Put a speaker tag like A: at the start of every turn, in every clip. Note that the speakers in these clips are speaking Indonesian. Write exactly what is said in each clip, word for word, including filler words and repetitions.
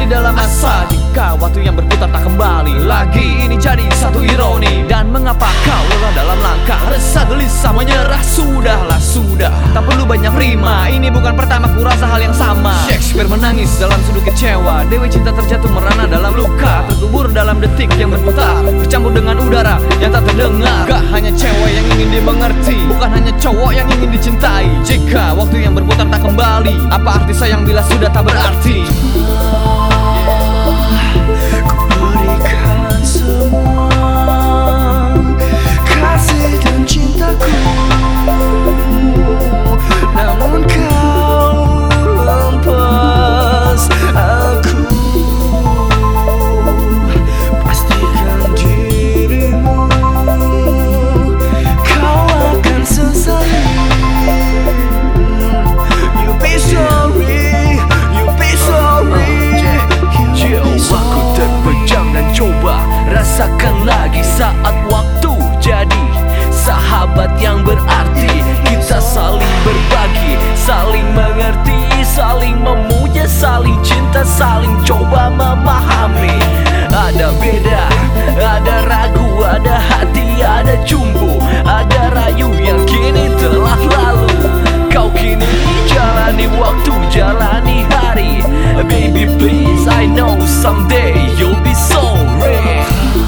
A: dalam asa. Jika waktu yang berputar tak kembali lagi, ini jadi satu ironi. Dan mengapa kau lelah dalam langkah, resah gelisah menyerah? Sudahlah sudah, tak perlu banyak rima. Ini bukan pertama ku rasa hal yang sama. Shakespeare menangis dalam sudut kecewa, Dewi cinta terjatuh merana dalam luka, terkubur dalam detik yang berputar, bercampur dengan udara yang tak terdengar. Gak hanya cewek yang ingin dimengerti, bukan hanya cowok yang ingin dicintai. Jika waktu yang berputar tak kembali, apa arti sayang bila sudah tak berarti?
B: Ku berikan semua kasih dan cintaku, namun kau lepas aku. Pastikan dirimu, kau akan sesali. You'll be sorry, you'll be sorry, you'll be sorry. Aku terpejam dan coba rasakan lagi saat waktu jadi sahabat yang berarti. Kita saling berbagi, saling mengerti, saling memuja, saling cinta, saling coba memahami. Ada beda, ada ragu, ada hati, ada cumbu, ada rayu yang kini telah lalu. Kau kini jalani waktu, jalani hari. Baby please, I know someday you'll be sorry.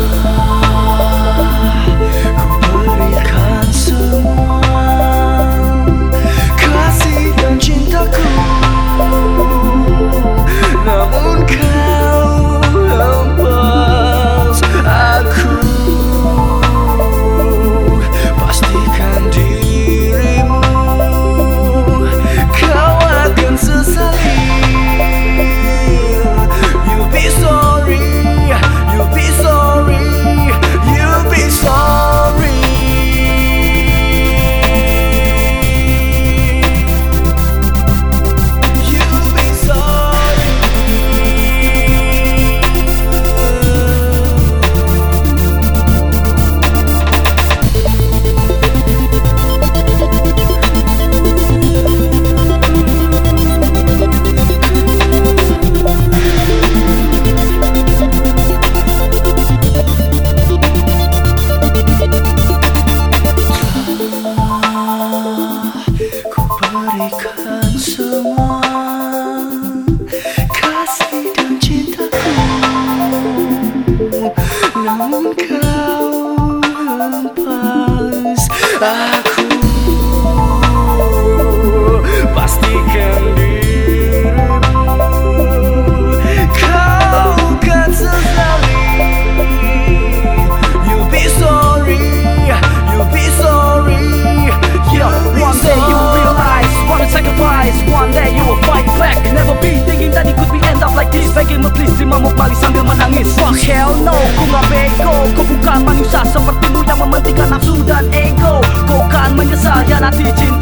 B: Ku berikan semua kasih dan cintaku, namun kau lepas aku. Pastikan dirimu, kau akan sesali. You'll be sorry, you'll be sorry, you'll be sorry. You'll be sorry. Ku berikan semua kasih dan cintaku, namun kau lepas aku. Pastikan dirimu, kau kan sesali. You'll be sorry, you'll be sorry.
C: Yeah, one day you will realize, wanna sacrifice, one day you will fight back. Never be thinking that it could be end up like this. Begging me please, terima balik sambil menangis. Fuck hell no, ku gak bego. Kau bukan manusia sepertimu yang mementingkan nafsu dan ego. Kau kan menyesal ya nanti cinta